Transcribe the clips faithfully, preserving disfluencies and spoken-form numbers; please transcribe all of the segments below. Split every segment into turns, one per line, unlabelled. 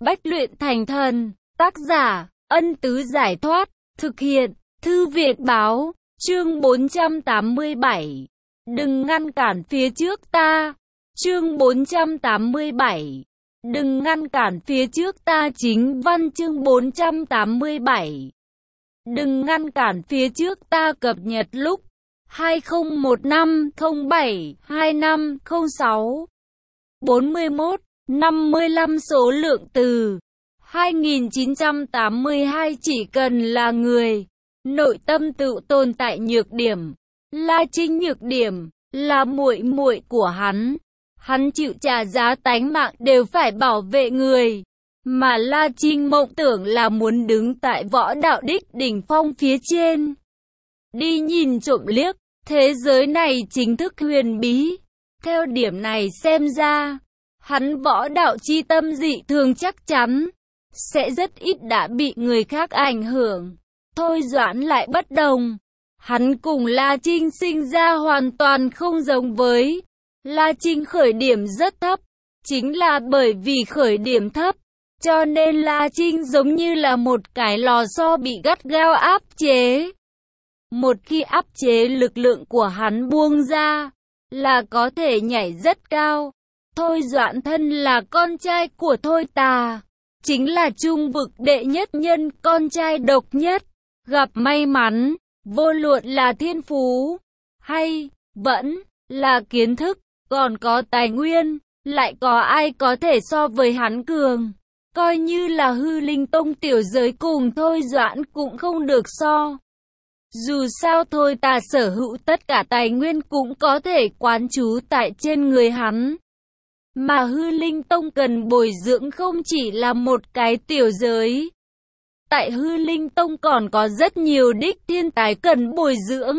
Bách luyện thành thần. Tác giả, Ân Tứ Giải Thoát. Thực hiện, Thư Việt Báo. Chương bốn trăm tám mươi bảy. Đừng ngăn cản phía trước ta. Chương bốn trăm tám mươi bảy. Đừng ngăn cản phía trước ta. Chính văn chương bốn trăm tám mươi bảy. Đừng ngăn cản phía trước ta. Cập nhật lúc hai không một năm không bảy hai năm không sáu. bốn mươi mốt, năm mươi lăm. Số lượng từ hai nghìn chín trăm tám mươi hai. Chỉ cần là người, nội tâm tự tồn tại nhược điểm. La Trinh nhược điểm là muội muội của hắn. Hắn chịu trả giá tánh mạng đều phải bảo vệ người. Mà La Trinh mộng tưởng là muốn đứng tại võ đạo đích đỉnh phong phía trên. Đi nhìn trộm liếc, thế giới này chính thức huyền bí. Theo điểm này xem ra, hắn võ đạo chi tâm dị thường chắc chắn sẽ rất ít đã bị người khác ảnh hưởng. Thôi Doãn lại bất đồng. Hắn cùng La Trinh sinh ra hoàn toàn không giống với. La Trinh khởi điểm rất thấp. Chính là bởi vì khởi điểm thấp, cho nên La Trinh giống như là một cái lò xo bị gắt gao áp chế. Một khi áp chế, lực lượng của hắn buông ra, là có thể nhảy rất cao. Thôi Doãn thân là con trai của Thôi Tà, chính là trung vực đệ nhất nhân, con trai độc nhất. Gặp may mắn, vô luận là thiên phú, hay vẫn là kiến thức, còn có tài nguyên, lại có ai có thể so với hắn cường. Coi như là Hư Linh Tông tiểu giới cùng Thôi Doãn cũng không được so. Dù sao Thôi Tà sở hữu tất cả tài nguyên cũng có thể quán trú tại trên người hắn. Mà Hư Linh Tông cần bồi dưỡng không chỉ là một cái tiểu giới. Tại Hư Linh Tông còn có rất nhiều đích thiên tài cần bồi dưỡng.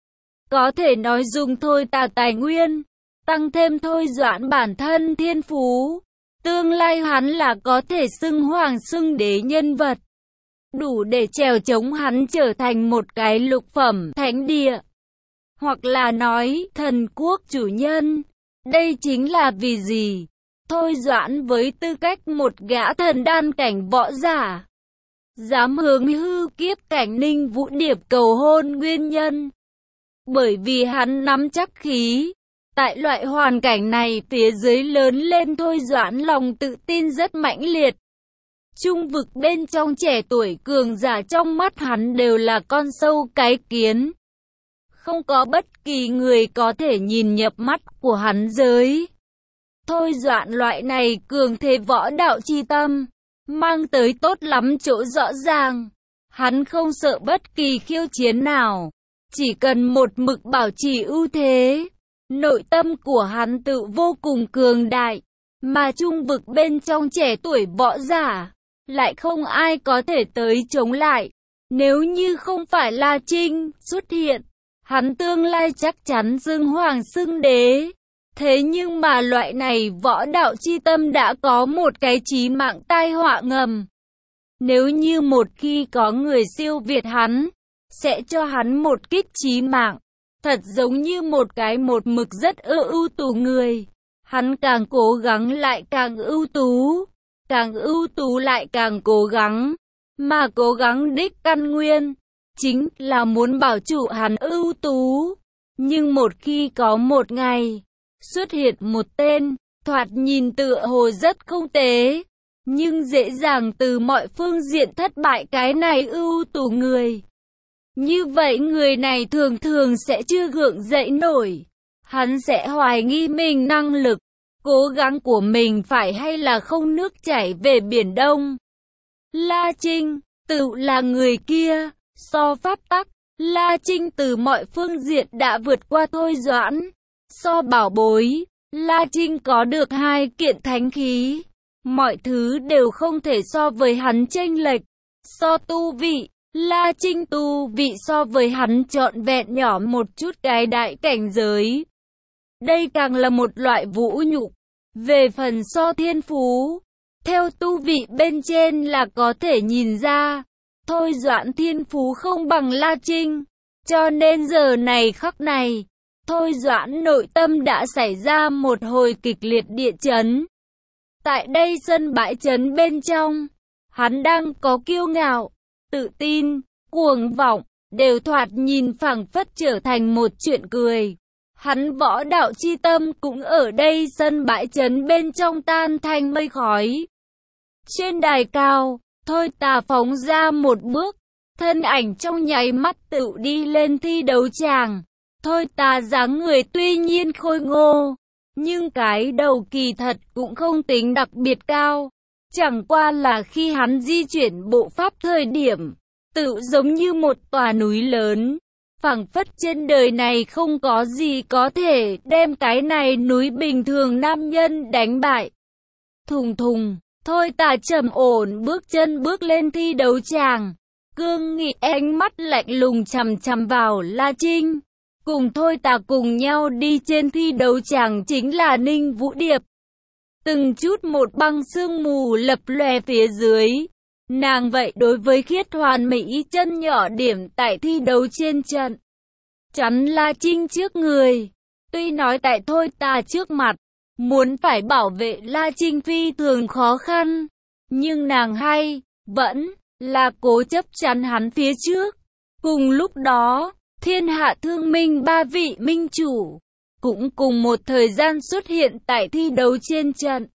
Có thể nói dùng Thôi Tà tài nguyên, tăng thêm Thôi Doãn bản thân thiên phú, tương lai hắn là có thể xưng hoàng xưng đế nhân vật. Đủ để chèo chống hắn trở thành một cái lục phẩm thánh địa. Hoặc là nói, thần quốc chủ nhân. Đây chính là vì gì? Thôi Doãn với tư cách một gã thần đan cảnh võ giả, dám hướng hư kiếp cảnh Ninh Vũ Điệp cầu hôn nguyên nhân. Bởi vì hắn nắm chắc khí. Tại loại hoàn cảnh này phía dưới lớn lên, Thôi Doãn lòng tự tin rất mãnh liệt. Trung vực bên trong trẻ tuổi cường giả trong mắt hắn đều là con sâu cái kiến. Không có bất kỳ người có thể nhìn nhập mắt của hắn giới. Thôi Doãn loại này cường thế võ đạo chi tâm, mang tới tốt lắm chỗ rõ ràng. Hắn không sợ bất kỳ khiêu chiến nào, chỉ cần một mực bảo trì ưu thế. Nội tâm của hắn tự vô cùng cường đại, mà trung vực bên trong trẻ tuổi võ giả, lại không ai có thể tới chống lại. Nếu như không phải La Trinh xuất hiện, hắn tương lai chắc chắn xưng hoàng xưng đế. Thế nhưng mà loại này võ đạo chi tâm đã có một cái chí mạng tai họa ngầm. Nếu như một khi có người siêu việt hắn, sẽ cho hắn một kích chí mạng. Thật giống như một cái một mực rất ưu ưu tú người. Hắn càng cố gắng lại càng ưu tú, càng ưu tú lại càng cố gắng. Mà cố gắng đích căn nguyên, chính là muốn bảo trụ hắn ưu tú. Nhưng một khi có một ngày, xuất hiện một tên, thoạt nhìn tựa hồ rất không tế, nhưng dễ dàng từ mọi phương diện thất bại cái này ưu tú người. Như vậy người này thường thường sẽ chưa gượng dậy nổi. Hắn sẽ hoài nghi mình năng lực, cố gắng của mình phải hay là không nước chảy về biển Đông. La Trinh, tự là người kia, so pháp tắc, La Trinh từ mọi phương diện đã vượt qua Thôi Doãn. So bảo bối, La Trinh có được hai kiện thánh khí. Mọi thứ đều không thể so với hắn chênh lệch. So tu vị, La Trinh tu vị so với hắn trọn vẹn nhỏ một chút cái đại cảnh giới. Đây càng là một loại vũ nhục. Về phần so thiên phú, theo tu vị bên trên là có thể nhìn ra, Thôi Doãn thiên phú không bằng La Trinh. Cho nên giờ này khắc này, Thôi Doãn nội tâm đã xảy ra một hồi kịch liệt địa chấn. Tại đây sân bãi trấn bên trong, hắn đang có kiêu ngạo, tự tin, cuồng vọng, đều thoạt nhìn phảng phất trở thành một chuyện cười. Hắn võ đạo chi tâm cũng ở đây sân bãi trấn bên trong tan thành mây khói. Trên đài cao, Thôi Tà phóng ra một bước, thân ảnh trong nháy mắt tự đi lên thi đấu tràng. Thôi Tà dáng người tuy nhiên khôi ngô, nhưng cái đầu kỳ thật cũng không tính đặc biệt cao. Chẳng qua là khi hắn di chuyển bộ pháp thời điểm, tự giống như một tòa núi lớn. Phảng phất trên đời này không có gì có thể đem cái này núi bình thường nam nhân đánh bại. Thùng thùng, Thôi Tà trầm ổn bước chân bước lên thi đấu tràng. Cương Nghị ánh mắt lạnh lùng chằm chằm vào La Trinh. Cùng Thôi Tà cùng nhau đi trên thi đấu tràng chính là Ninh Vũ Điệp. Từng chút một băng sương mù lập lòe phía dưới. Nàng vậy đối với khiết hoàn mỹ chân nhỏ điểm tại thi đấu trên trận. Chắn La Trinh trước người. Tuy nói tại Thôi Tà trước mặt, muốn phải bảo vệ La Trinh phi thường khó khăn. Nhưng nàng hay, vẫn là cố chấp chắn hắn phía trước. Cùng lúc đó, thiên hạ thương minh ba vị minh chủ, cũng cùng một thời gian xuất hiện tại thi đấu trên trận.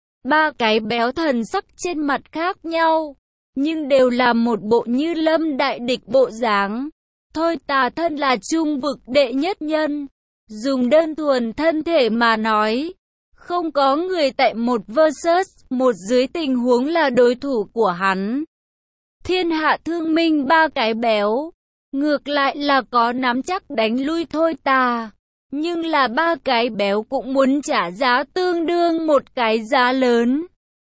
Ba cái béo thần sắc trên mặt khác nhau, nhưng đều là một bộ như lâm đại địch bộ dáng. Thôi Tà thân là trung vực đệ nhất nhân, dùng đơn thuần thân thể mà nói, không có người tại một versus một dưới tình huống là đối thủ của hắn. Thiên hạ thương minh ba cái béo, ngược lại là có nắm chắc đánh lui Thôi Tà. Nhưng là ba cái béo cũng muốn trả giá tương đương một cái giá lớn.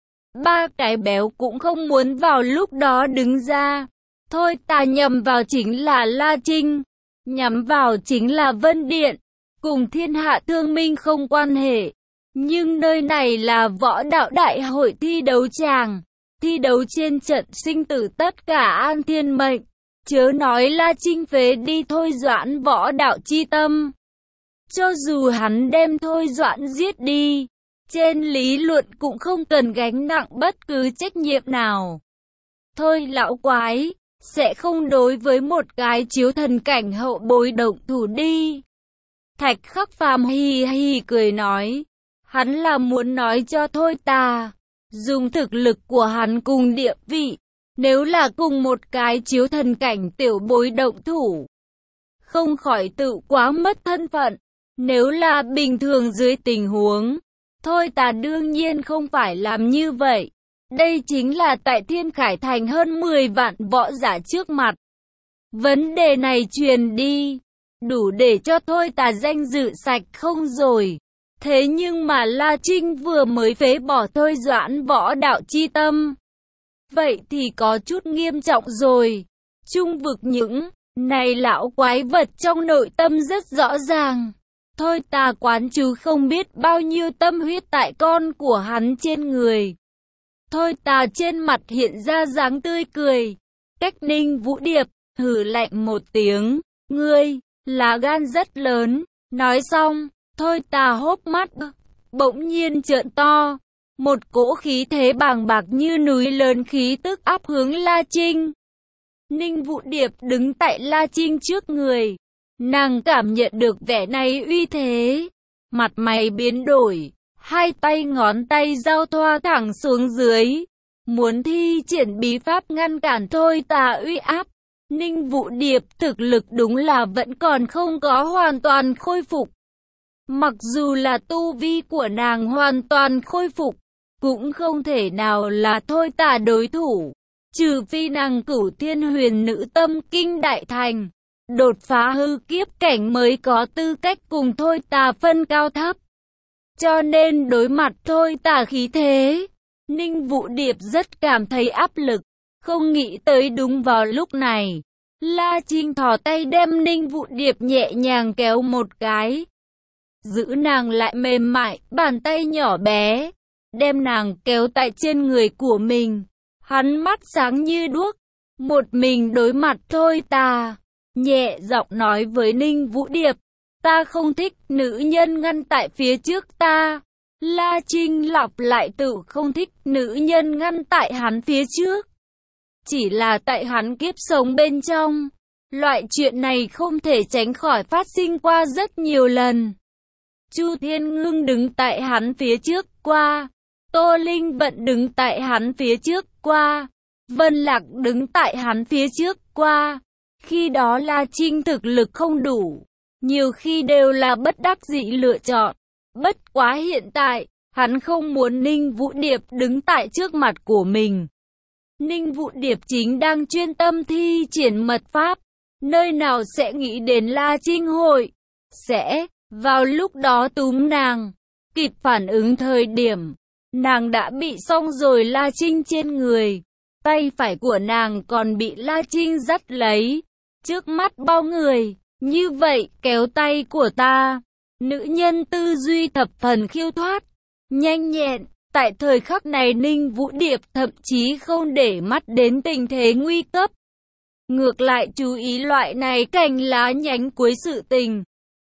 Ba cái béo cũng không muốn vào lúc đó đứng ra. Thôi Tà nhầm vào chính là La Trinh, nhắm vào chính là Vân Điện, cùng thiên hạ thương minh không quan hệ. Nhưng nơi này là võ đạo đại hội thi đấu tràng, thi đấu trên trận sinh tử tất cả an thiên mệnh. Chớ nói La Trinh phế đi Thôi Doãn võ đạo chi tâm. Cho dù hắn đem Thôi Doãn giết đi, trên lý luận cũng không cần gánh nặng bất cứ trách nhiệm nào. Thôi lão quái, sẽ không đối với một cái chiếu thần cảnh hậu bối động thủ đi. Thạch Khắc Phàm hì hì cười nói, hắn là muốn nói cho Thôi Tà, dùng thực lực của hắn cùng địa vị, nếu là cùng một cái chiếu thần cảnh tiểu bối động thủ, không khỏi tự quá mất thân phận. Nếu là bình thường dưới tình huống, Thôi Tà đương nhiên không phải làm như vậy. Đây chính là tại Thiên Khải Thành hơn mười vạn võ giả trước mặt. Vấn đề này truyền đi, đủ để cho Thôi Tà danh dự sạch không rồi. Thế nhưng mà La Trinh vừa mới phế bỏ Thôi Doãn võ đạo chi tâm. Vậy thì có chút nghiêm trọng rồi. Trung vực những này lão quái vật trong nội tâm rất rõ ràng. Thôi Tà quán chú không biết bao nhiêu tâm huyết tại con của hắn trên người. Thôi Tà trên mặt hiện ra dáng tươi cười. Cách Ninh Vũ Điệp, hừ lạnh một tiếng. Ngươi, là gan rất lớn. Nói xong, Thôi Tà hốc mắt, bỗng nhiên trợn to. Một cỗ khí thế bàng bạc như núi lớn khí tức áp hướng La Trinh. Ninh Vũ Điệp đứng tại La Trinh trước người. Nàng cảm nhận được vẻ này uy thế. Mặt mày biến đổi. Hai tay ngón tay giao thoa thẳng xuống dưới. Muốn thi triển bí pháp ngăn cản Thôi Tà uy áp. Ninh Vũ Điệp thực lực đúng là vẫn còn không có hoàn toàn khôi phục. Mặc dù là tu vi của nàng hoàn toàn khôi phục, cũng không thể nào là Thôi Tà đối thủ. Trừ phi nàng Cửu Thiên Huyền Nữ Tâm Kinh đại thành, đột phá hư kiếp cảnh mới có tư cách cùng Thôi Tà phân cao thấp. Cho nên đối mặt Thôi Tà khí thế, Ninh Vũ Điệp rất cảm thấy áp lực. Không nghĩ tới đúng vào lúc này, La Trinh thò tay đem Ninh Vũ Điệp nhẹ nhàng kéo một cái. Giữ nàng lại mềm mại, bàn tay nhỏ bé, đem nàng kéo tại trên người của mình. Hắn mắt sáng như đuốc, một mình đối mặt Thôi Tà, nhẹ giọng nói với Ninh Vũ Điệp, ta không thích nữ nhân ngăn tại phía trước ta. La Trinh lặp lại tự không thích nữ nhân ngăn tại hắn phía trước. Chỉ là tại hắn kiếp sống bên trong. Loại chuyện này không thể tránh khỏi phát sinh qua rất nhiều lần. Chu Thiên Ngưng đứng tại hắn phía trước qua. Tô Linh Vận đứng tại hắn phía trước qua. Vân Lạc đứng tại hắn phía trước qua. Khi đó La Trinh thực lực không đủ. Nhiều khi đều là bất đắc dĩ lựa chọn. Bất quá hiện tại, hắn không muốn Ninh Vũ Điệp đứng tại trước mặt của mình. Ninh Vũ Điệp chính đang chuyên tâm thi triển mật pháp. Nơi nào sẽ nghĩ đến La Trinh hội. Sẽ, vào lúc đó túm nàng. Kịp phản ứng thời điểm. Nàng đã bị xong rồi La Trinh trên người. Tay phải của nàng còn bị La Trinh dắt lấy. Trước mắt bao người. Như vậy kéo tay của ta. Nữ nhân tư duy thập phần khiêu thoát. Nhanh nhẹn. Tại thời khắc này Ninh Vũ Điệp thậm chí không để mắt đến tình thế nguy cấp. Ngược lại chú ý loại này cành lá nhánh cuối sự tình.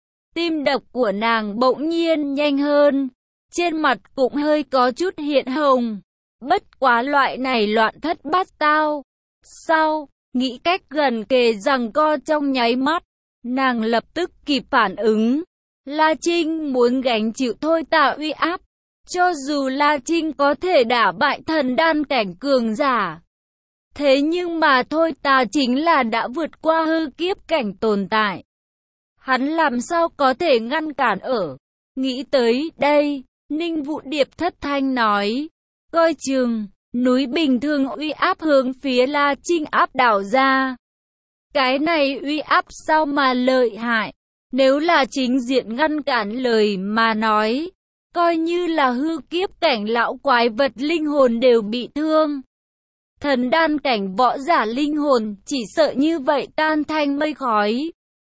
Tim đập của nàng bỗng nhiên nhanh hơn. Trên mặt cũng hơi có chút hiện hồng. Bất quá loại này loạn thất bát tao. Sau, nghĩ cách gần kề giằng co trong nháy mắt. Nàng lập tức kịp phản ứng. La Trinh muốn gánh chịu thôi tạ uy áp. Cho dù La Trinh có thể đả bại thần đan cảnh cường giả. Thế nhưng mà thôi ta chính là đã vượt qua hư kiếp cảnh tồn tại. Hắn làm sao có thể ngăn cản ở. Nghĩ tới đây, Ninh Vũ Điệp thất thanh nói. Coi chừng, núi bình thường uy áp hướng phía La Trinh áp đảo ra. Cái này uy áp sao mà lợi hại. Nếu là chính diện ngăn cản lời mà nói. Coi như là hư kiếp cảnh lão quái vật linh hồn đều bị thương. Thần đan cảnh võ giả linh hồn chỉ sợ như vậy tan thành mây khói.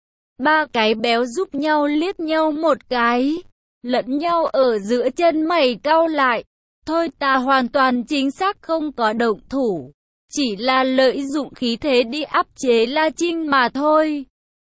Ba cái béo giúp nhau liếc nhau một cái. Lẫn nhau ở giữa chân mày cau lại. Thôi ta hoàn toàn chính xác không có động thủ. Chỉ là lợi dụng khí thế đi áp chế La Trinh mà thôi.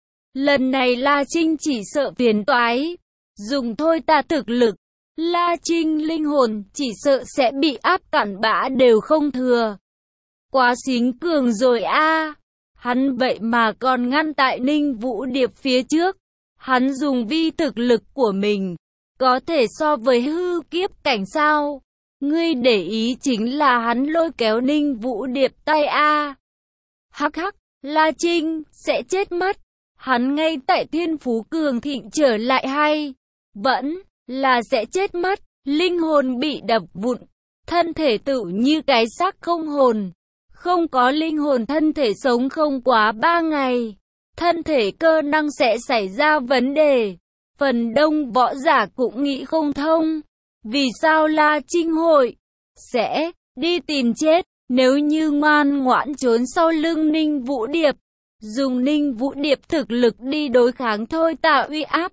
Lần này La Trinh chỉ sợ phiền toái. Dùng thôi ta thực lực. La Trinh linh hồn chỉ sợ sẽ bị áp cản bã đều không thừa. Quá xính cường rồi a. À. Hắn vậy mà còn ngăn tại Ninh Vũ Điệp phía trước. Hắn dùng vi thực lực của mình. Có thể so với hư kiếp cảnh sao? Ngươi để ý chính là hắn lôi kéo Ninh Vũ Điệp tay a. À. Hắc hắc, La Trinh sẽ chết mất. Hắn ngay tại thiên phú cường thịnh trở lại hay. Vẫn là sẽ chết mất. Linh hồn bị đập vụn. Thân thể tự như cái xác không hồn. Không có linh hồn thân thể sống không quá ba ngày. Thân thể cơ năng sẽ xảy ra vấn đề. Phần đông võ giả cũng nghĩ không thông. Vì sao La Trinh hội sẽ đi tìm chết. Nếu như ngoan ngoãn trốn sau lưng Ninh Vũ Điệp. Dùng Ninh Vũ Điệp thực lực đi đối kháng thôi tạ uy áp.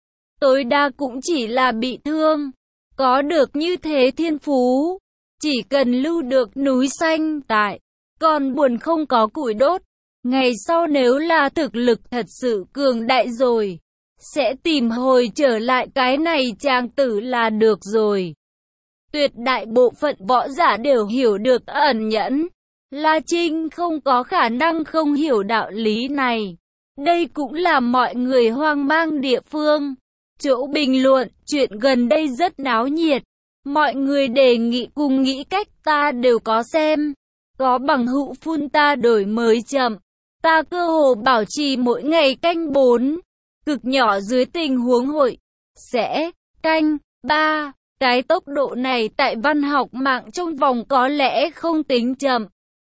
Tối đa cũng chỉ là bị thương. Có được như thế thiên phú. Chỉ cần lưu được núi xanh tại. Còn buồn không có củi đốt. Ngày sau nếu là thực lực thật sự cường đại rồi. Sẽ tìm hồi trở lại cái này chàng tử là được rồi. Tuyệt đại bộ phận võ giả đều hiểu được ẩn nhẫn. La Trinh không có khả năng không hiểu đạo lý này. Đây cũng là mọi người hoang mang địa phương. Chỗ bình luận, chuyện gần đây rất náo nhiệt. Mọi người đề nghị cùng nghĩ cách ta đều có xem. Có bằng hữu phun ta đổi mới chậm. Ta cơ hồ bảo trì mỗi ngày canh bốn. Cực nhỏ dưới tình huống hội. Sẽ canh ba. Cái tốc độ này tại văn học mạng trong vòng có lẽ không tính chậm.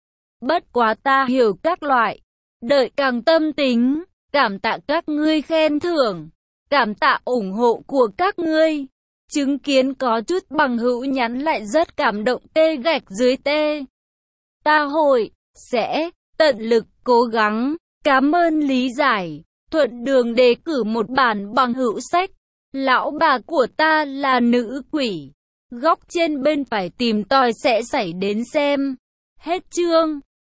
Bất quá ta hiểu các loại. Đợi càng tâm tính. Cảm tạ các ngươi khen thưởng. Cảm tạ ủng hộ của các ngươi. Chứng kiến có chút bằng hữu nhắn lại rất cảm động tê gạch dưới tê. Ta hội, sẽ, tận lực, cố gắng. Cảm ơn lý giải. Thuận đường đề cử một bản bằng hữu sách. Lão bà của ta là nữ quỷ. Góc trên bên phải tìm tòi sẽ xảy đến xem. Hết chương.